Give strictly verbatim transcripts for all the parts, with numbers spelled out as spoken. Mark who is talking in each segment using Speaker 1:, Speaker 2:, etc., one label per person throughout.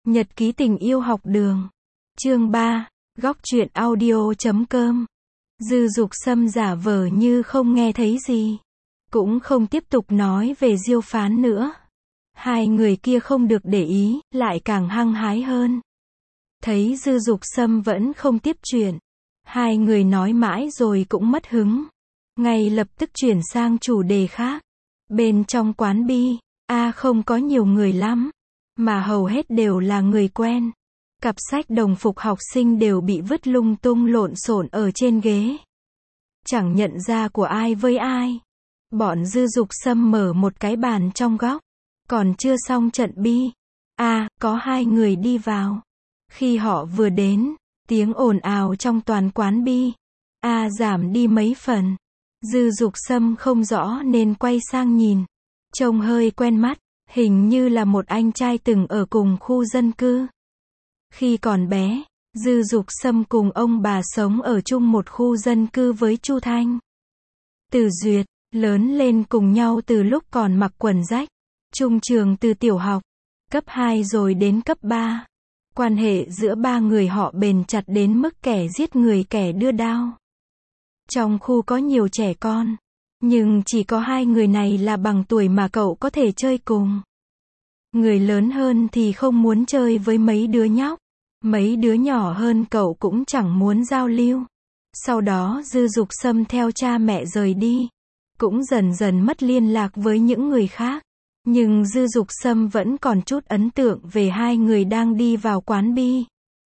Speaker 1: Nhật ký tình yêu học đường. Chương ba. Góc truyện audio chấm com. Dư Dục Sâm giả vờ như không nghe thấy gì. Cũng không tiếp tục nói về Diêu Phán nữa. Hai người kia không được để ý, lại càng hăng hái hơn. Thấy Dư Dục Sâm vẫn không tiếp chuyện. Hai người nói mãi rồi cũng mất hứng. Ngay lập tức chuyển sang chủ đề khác. Bên trong quán bi, A không có nhiều người lắm. Mà hầu hết đều là người quen. Cặp sách đồng phục học sinh đều bị vứt lung tung lộn xộn ở trên ghế. Chẳng nhận ra của ai với ai. Bọn Dư Dục Sâm mở một cái bàn trong góc. Còn chưa xong trận bi. À, có hai người đi vào. Khi họ vừa đến, tiếng ồn ào trong toàn quán bi. À giảm đi mấy phần. Dư Dục Sâm không rõ nên quay sang nhìn. Trông hơi quen mắt. Hình như là một anh trai từng ở cùng khu dân cư. Khi còn bé, Dư Dục Sâm cùng ông bà sống ở chung một khu dân cư với Chu Thanh. Từ Duyệt, lớn lên cùng nhau từ lúc còn mặc quần rách. Chung trường từ tiểu học, cấp hai rồi đến cấp ba. Quan hệ giữa ba người họ bền chặt đến mức kẻ giết người kẻ đưa đao. Trong khu có nhiều trẻ con. Nhưng chỉ có hai người này là bằng tuổi mà cậu có thể chơi cùng. Người lớn hơn thì không muốn chơi với mấy đứa nhóc. Mấy đứa nhỏ hơn cậu cũng chẳng muốn giao lưu. Sau đó Dư Dục Sâm theo cha mẹ rời đi. Cũng dần dần mất liên lạc với những người khác. Nhưng Dư Dục Sâm vẫn còn chút ấn tượng về hai người đang đi vào quán bi.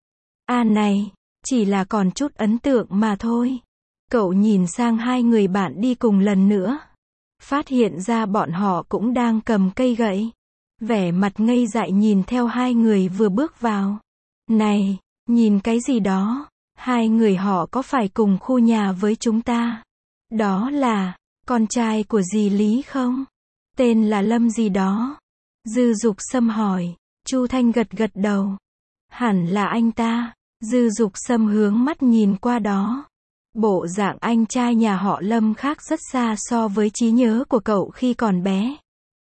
Speaker 1: À này, chỉ là còn chút ấn tượng mà thôi. Cậu nhìn sang hai người bạn đi cùng lần nữa. Phát hiện ra bọn họ cũng đang cầm cây gậy. Vẻ mặt ngây dại nhìn theo hai người vừa bước vào. Này, nhìn cái gì đó? Hai người họ có phải cùng khu nhà với chúng ta? Đó là, con trai của dì Lý không? Tên là Lâm gì đó. Dư Dục Sâm hỏi. Chu Thanh gật gật đầu. Hẳn là anh ta. Dư Dục Sâm hướng mắt nhìn qua đó. Bộ dạng anh trai nhà họ Lâm khác rất xa so với trí nhớ của cậu khi còn bé.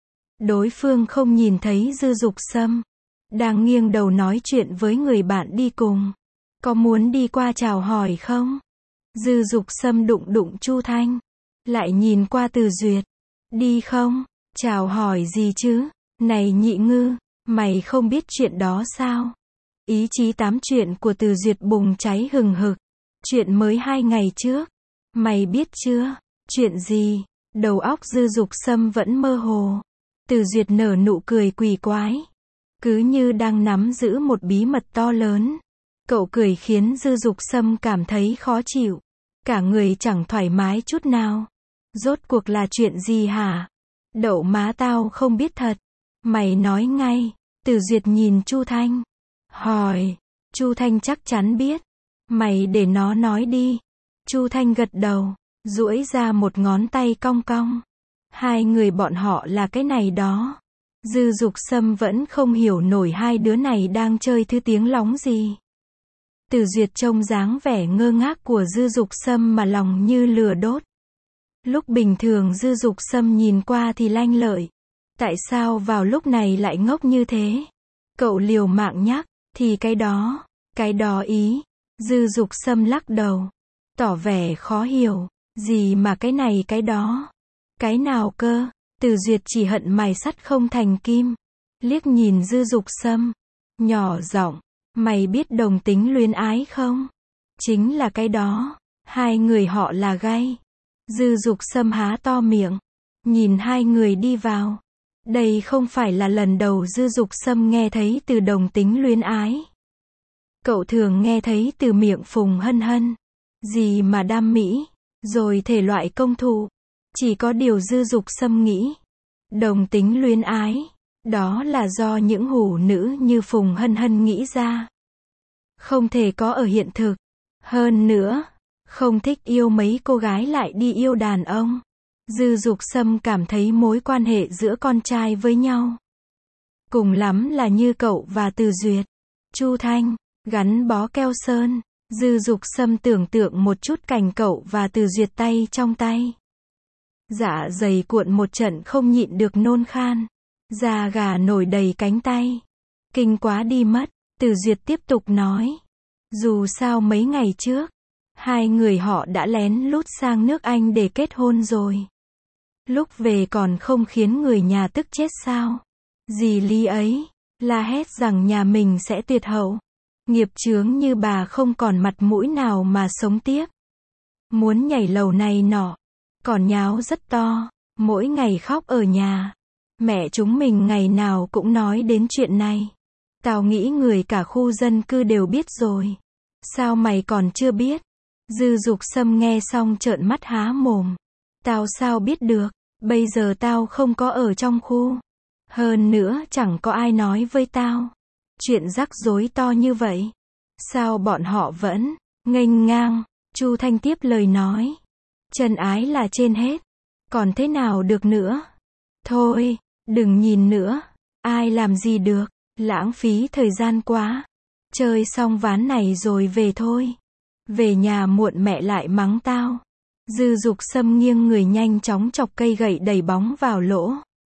Speaker 1: Đối phương không nhìn thấy Dư Dục Sâm. Đang nghiêng đầu nói chuyện với người bạn đi cùng. Có muốn đi qua chào hỏi không? Dư Dục Sâm đụng đụng Chu Thanh. Lại nhìn qua Từ Duyệt. Đi không? Chào hỏi gì chứ? Này nhị ngư, mày không biết chuyện đó sao? Ý chí tám chuyện của Từ Duyệt bùng cháy hừng hực. Chuyện mới hai ngày trước. Mày biết chưa? Chuyện gì? Đầu óc Dư Dục Sâm vẫn mơ hồ. Từ Duyệt nở nụ cười quỷ quái. Cứ như đang nắm giữ một bí mật to lớn. Cậu cười khiến Dư Dục Sâm cảm thấy khó chịu. Cả người chẳng thoải mái chút nào. Rốt cuộc là chuyện gì hả? Đậu má tao không biết thật. Mày nói ngay. Từ Duyệt nhìn Chu Thanh. Hỏi. Chu Thanh chắc chắn biết. Mày để nó nói đi. Chu Thanh gật đầu. Duỗi ra một ngón tay cong cong. Hai người bọn họ là cái này đó. Dư Dục Sâm vẫn không hiểu nổi hai đứa này đang chơi thứ tiếng lóng gì. Từ Duyệt trông dáng vẻ ngơ ngác của Dư Dục Sâm mà lòng như lửa đốt. Lúc bình thường Dư Dục Sâm nhìn qua thì lanh lợi. Tại sao vào lúc này lại ngốc như thế? Cậu liều mạng nhắc, thì cái đó, cái đó ý. Dư Dục Sâm lắc đầu. Tỏ vẻ khó hiểu. Gì mà cái này cái đó? Cái nào cơ? Từ Duyệt chỉ hận mày sắt không thành kim. Liếc nhìn Dư Dục Sâm. Nhỏ giọng. Mày biết đồng tính luyến ái không? Chính là cái đó. Hai người họ là gay. Dư Dục Sâm há to miệng. Nhìn hai người đi vào. Đây không phải là lần đầu Dư Dục Sâm nghe thấy từ đồng tính luyến ái. Cậu thường nghe thấy từ miệng Phùng Hân Hân. Gì mà đam mỹ. Rồi thể loại công thụ. Chỉ có điều Dư Dục Sâm nghĩ. Đồng tính luyến ái. Đó là do những hủ nữ như Phùng Hân Hân nghĩ ra. Không thể có ở hiện thực. Hơn nữa, không thích yêu mấy cô gái lại đi yêu đàn ông. Dư Dục Sâm cảm thấy mối quan hệ giữa con trai với nhau. Cùng lắm là như cậu và Từ Duyệt. Chu Thanh, gắn bó keo sơn. Dư Dục Sâm tưởng tượng một chút cảnh cậu và Từ Duyệt tay trong tay. Dạ dày cuộn một trận không nhịn được nôn khan. Da gà nổi đầy cánh tay. Kinh quá đi mất. Từ Duyệt tiếp tục nói. Dù sao mấy ngày trước, hai người họ đã lén lút sang nước Anh để kết hôn rồi. Lúc về còn không khiến người nhà tức chết sao? Dì Lý ấy, la hét rằng nhà mình sẽ tuyệt hậu. Nghiệp chướng như bà không còn mặt mũi nào mà sống tiếp. Muốn nhảy lầu này nọ. Còn nháo rất to. Mỗi ngày khóc ở nhà. Mẹ chúng mình ngày nào cũng nói đến chuyện này. Tao nghĩ người cả khu dân cư đều biết rồi. Sao mày còn chưa biết? Dư Dục Sâm nghe xong trợn mắt há mồm. Tao sao biết được? Bây giờ tao không có ở trong khu. Hơn nữa chẳng có ai nói với tao. Chuyện rắc rối to như vậy. Sao bọn họ vẫn nghênh ngang? Chu Thanh tiếp lời nói. Chân ái là trên hết. Còn thế nào được nữa? Thôi, đừng nhìn nữa. Ai làm gì được? Lãng phí thời gian quá. Chơi xong ván này rồi về thôi. Về nhà muộn mẹ lại mắng tao. Dư Dục Sâm nghiêng người nhanh chóng chọc cây gậy đẩy bóng vào lỗ.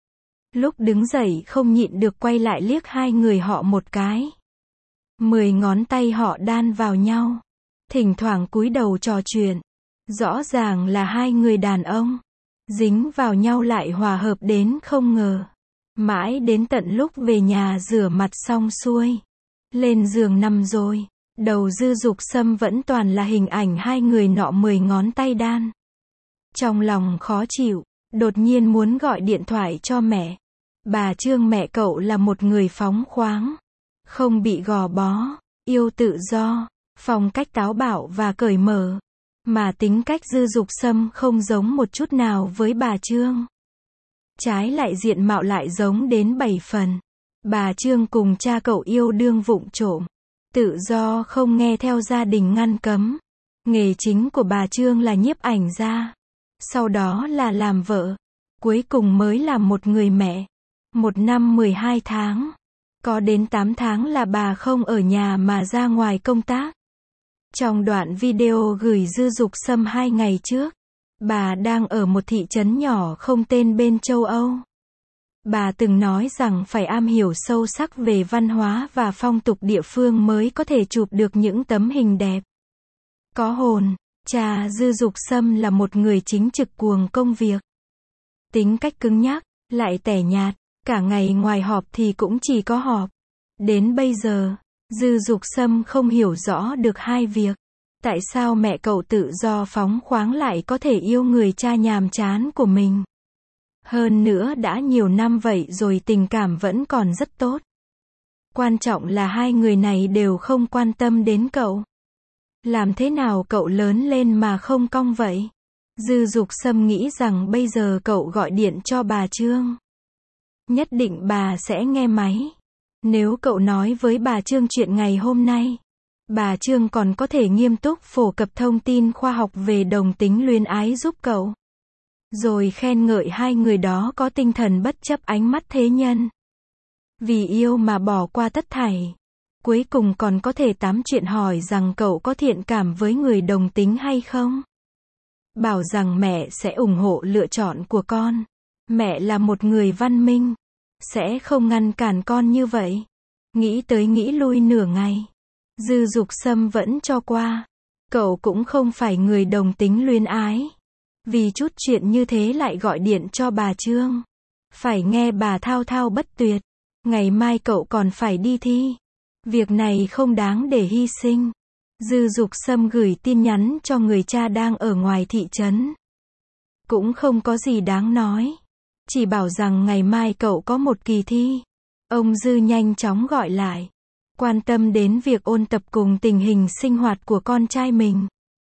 Speaker 1: Lúc đứng dậy không nhịn được quay lại liếc hai người họ một cái. Mười ngón tay họ đan vào nhau. Thỉnh thoảng cúi đầu trò chuyện. Rõ ràng là hai người đàn ông. Dính vào nhau lại hòa hợp đến không ngờ. Mãi đến tận lúc về nhà rửa mặt xong xuôi. Lên giường nằm rồi. Đầu Dư Dục Sâm vẫn toàn là hình ảnh hai người nọ mười ngón tay đan. Trong lòng khó chịu, đột nhiên muốn gọi điện thoại cho mẹ. Bà Trương mẹ cậu là một người phóng khoáng. Không bị gò bó, yêu tự do, phong cách táo bạo và cởi mở. Mà tính cách Dư Dục Sâm không giống một chút nào với bà Trương. Trái lại diện mạo lại giống đến bảy phần. Bà Trương cùng cha cậu yêu đương vụng trộm. Tự do không nghe theo gia đình ngăn cấm. Nghề chính của bà Trương là nhiếp ảnh gia. Sau đó là làm vợ. Cuối cùng mới là một người mẹ. Một năm mười hai tháng. Có đến tám tháng là bà không ở nhà mà ra ngoài công tác. Trong đoạn video gửi Dư Dục Sâm hai ngày trước, bà đang ở một thị trấn nhỏ không tên bên châu Âu. Bà từng nói rằng phải am hiểu sâu sắc về văn hóa và phong tục địa phương mới có thể chụp được những tấm hình đẹp. Có hồn, cha Dư Dục Sâm là một người chính trực cuồng công việc. Tính cách cứng nhắc, lại tẻ nhạt, cả ngày ngoài họp thì cũng chỉ có họp. Đến bây giờ, Dư Dục Sâm không hiểu rõ được hai việc. Tại sao mẹ cậu tự do phóng khoáng lại có thể yêu người cha nhàm chán của mình? Hơn nữa đã nhiều năm vậy rồi tình cảm vẫn còn rất tốt. Quan trọng là hai người này đều không quan tâm đến cậu. Làm thế nào cậu lớn lên mà không cong vậy? Dư Dục Sâm nghĩ rằng bây giờ cậu gọi điện cho bà Trương. Nhất định bà sẽ nghe máy. Nếu cậu nói với bà Trương chuyện ngày hôm nay, bà Trương còn có thể nghiêm túc phổ cập thông tin khoa học về đồng tính luyến ái giúp cậu. Rồi khen ngợi hai người đó có tinh thần bất chấp ánh mắt thế nhân. Vì yêu mà bỏ qua tất thảy. Cuối cùng còn có thể tám chuyện hỏi rằng cậu có thiện cảm với người đồng tính hay không. Bảo rằng mẹ sẽ ủng hộ lựa chọn của con. Mẹ là một người văn minh. Sẽ không ngăn cản con như vậy. Nghĩ tới nghĩ lui nửa ngày. Dư Dục Sâm vẫn cho qua. Cậu cũng không phải người đồng tính luyến ái. Vì chút chuyện như thế lại gọi điện cho bà Trương. Phải nghe bà thao thao bất tuyệt. Ngày mai cậu còn phải đi thi. Việc này không đáng để hy sinh. Dư Dục Sâm gửi tin nhắn cho người cha đang ở ngoài thị trấn. Cũng không có gì đáng nói. Chỉ bảo rằng ngày mai cậu có một kỳ thi. Ông Dư nhanh chóng gọi lại. Quan tâm đến việc ôn tập cùng tình hình sinh hoạt của con trai mình.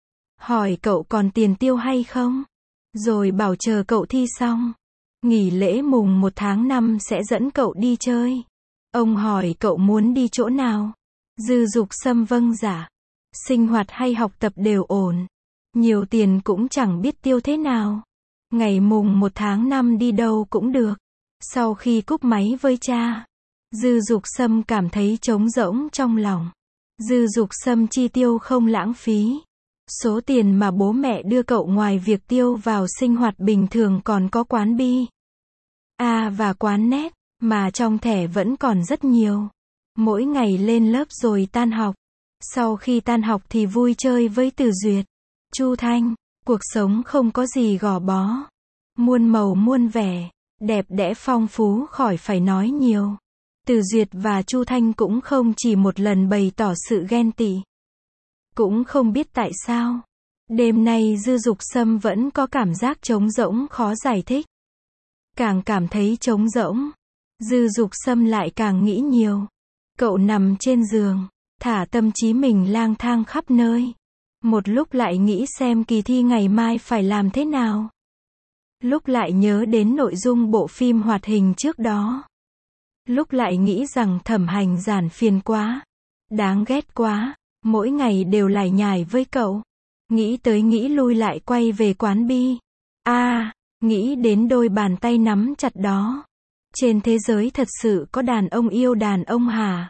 Speaker 1: Hỏi cậu còn tiền tiêu hay không? Rồi bảo chờ cậu thi xong. Nghỉ lễ mùng một tháng năm sẽ dẫn cậu đi chơi. Ông hỏi cậu muốn đi chỗ nào? Dư Dục Sâm vâng dạ. Sinh hoạt hay học tập đều ổn. Nhiều tiền cũng chẳng biết tiêu thế nào. Ngày mùng một tháng năm đi đâu cũng được. Sau khi cúp máy với cha, Dư Dục Sâm cảm thấy trống rỗng trong lòng. Dư Dục Sâm chi tiêu không lãng phí. Số tiền mà bố mẹ đưa cậu ngoài việc tiêu vào sinh hoạt bình thường còn có quán bi, A và quán net, mà trong thẻ vẫn còn rất nhiều. Mỗi ngày lên lớp rồi tan học. Sau khi tan học thì vui chơi với Từ Duyệt, Chu Thanh. Cuộc sống không có gì gò bó. Muôn màu muôn vẻ, đẹp đẽ phong phú khỏi phải nói nhiều. Từ Duyệt và Chu Thanh cũng không chỉ một lần bày tỏ sự ghen tị. Cũng không biết tại sao. Đêm nay Dư Dục Sâm vẫn có cảm giác trống rỗng khó giải thích. Càng cảm thấy trống rỗng, Dư Dục Sâm lại càng nghĩ nhiều. Cậu nằm trên giường, thả tâm trí mình lang thang khắp nơi. Một lúc lại nghĩ xem kỳ thi ngày mai phải làm thế nào. Lúc lại nhớ đến nội dung bộ phim hoạt hình trước đó. Lúc lại nghĩ rằng Thẩm Hành Giản phiền quá, đáng ghét quá, mỗi ngày đều lải nhải với cậu. Nghĩ tới nghĩ lui lại quay về quán bi. A, à, nghĩ đến đôi bàn tay nắm chặt đó. Trên thế giới thật sự có đàn ông yêu đàn ông hả?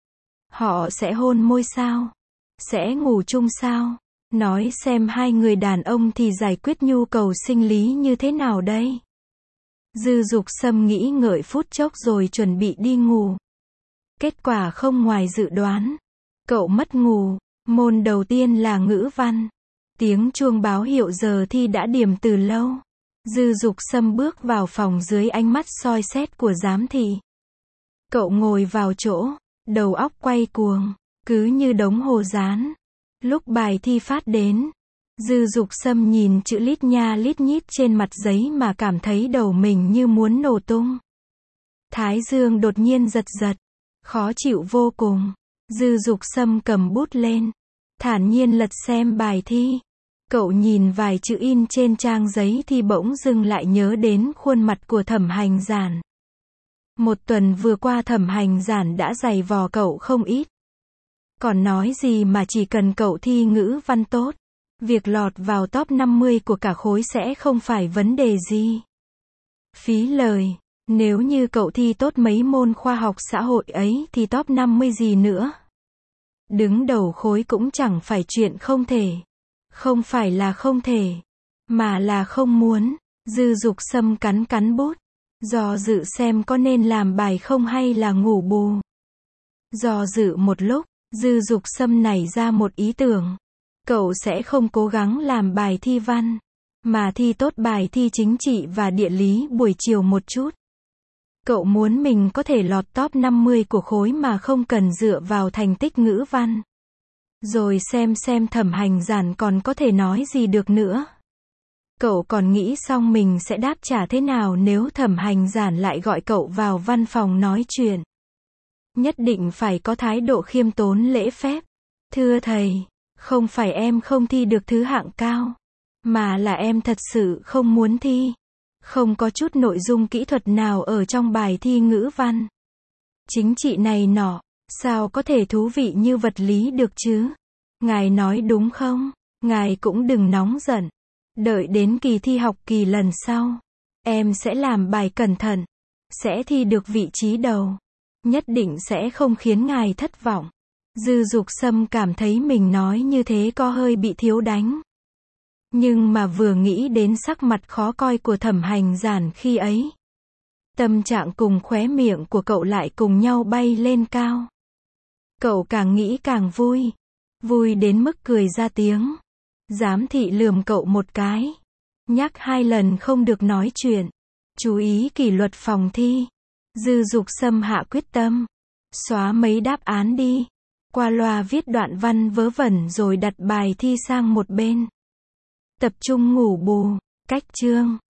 Speaker 1: Họ sẽ hôn môi sao? Sẽ ngủ chung sao? Nói xem hai người đàn ông thì giải quyết nhu cầu sinh lý như thế nào đây? Dư Dục Sâm nghĩ ngợi phút chốc rồi chuẩn bị đi ngủ. Kết quả không ngoài dự đoán. Cậu mất ngủ. Môn đầu tiên là ngữ văn. Tiếng chuông báo hiệu giờ thi đã điểm từ lâu. Dư Dục Sâm bước vào phòng dưới ánh mắt soi xét của giám thị. Cậu ngồi vào chỗ, đầu óc quay cuồng, cứ như đống hồ dán. Lúc bài thi phát đến, Dư Dục Sâm nhìn chữ lít nha lít nhít trên mặt giấy mà cảm thấy đầu mình như muốn nổ tung. Thái dương đột nhiên giật giật, khó chịu vô cùng. Dư Dục Sâm cầm bút lên, thản nhiên lật xem bài thi. Cậu nhìn vài chữ in trên trang giấy thì bỗng dưng lại nhớ đến khuôn mặt của Thẩm Hành Giản. Một tuần vừa qua Thẩm Hành Giản đã giày vò cậu không ít. Còn nói gì mà chỉ cần cậu thi ngữ văn tốt, việc lọt vào top năm mươi của cả khối sẽ không phải vấn đề gì. Phí lời, nếu như cậu thi tốt mấy môn khoa học xã hội ấy thì top năm mươi gì nữa. Đứng đầu khối cũng chẳng phải chuyện không thể. Không phải là không thể, mà là không muốn. Dư Dục Sâm cắn cắn bút, do dự xem có nên làm bài không hay là ngủ bù. Do dự một lúc, Dư Dục Sâm nảy ra một ý tưởng. Cậu sẽ không cố gắng làm bài thi văn, mà thi tốt bài thi chính trị và địa lý buổi chiều một chút. Cậu muốn mình có thể lọt top năm mươi của khối mà không cần dựa vào thành tích ngữ văn. Rồi xem xem Thẩm Hành Giản còn có thể nói gì được nữa. Cậu còn nghĩ xong mình sẽ đáp trả thế nào nếu Thẩm Hành Giản lại gọi cậu vào văn phòng nói chuyện. Nhất định phải có thái độ khiêm tốn lễ phép. Thưa thầy, không phải em không thi được thứ hạng cao, mà là em thật sự không muốn thi. Không có chút nội dung kỹ thuật nào ở trong bài thi ngữ văn. Chính trị này nọ, sao có thể thú vị như vật lý được chứ? Ngài nói đúng không? Ngài cũng đừng nóng giận. Đợi đến kỳ thi học kỳ lần sau, em sẽ làm bài cẩn thận, sẽ thi được vị trí đầu. Nhất định sẽ không khiến ngài thất vọng. Dư Dục Sâm cảm thấy mình nói như thế có hơi bị thiếu đánh. Nhưng mà vừa nghĩ đến sắc mặt khó coi của Thẩm Hành Giản khi ấy, tâm trạng cùng khóe miệng của cậu lại cùng nhau bay lên cao. Cậu càng nghĩ càng vui. Vui đến mức cười ra tiếng. Giám thị lườm cậu một cái. Nhắc hai lần không được nói chuyện. Chú ý kỷ luật phòng thi. Dư Dục Sâm hạ quyết tâm. Xóa mấy đáp án đi. Qua loa viết đoạn văn vớ vẩn rồi đặt bài thi sang một bên. Tập trung ngủ bù. Cách chương.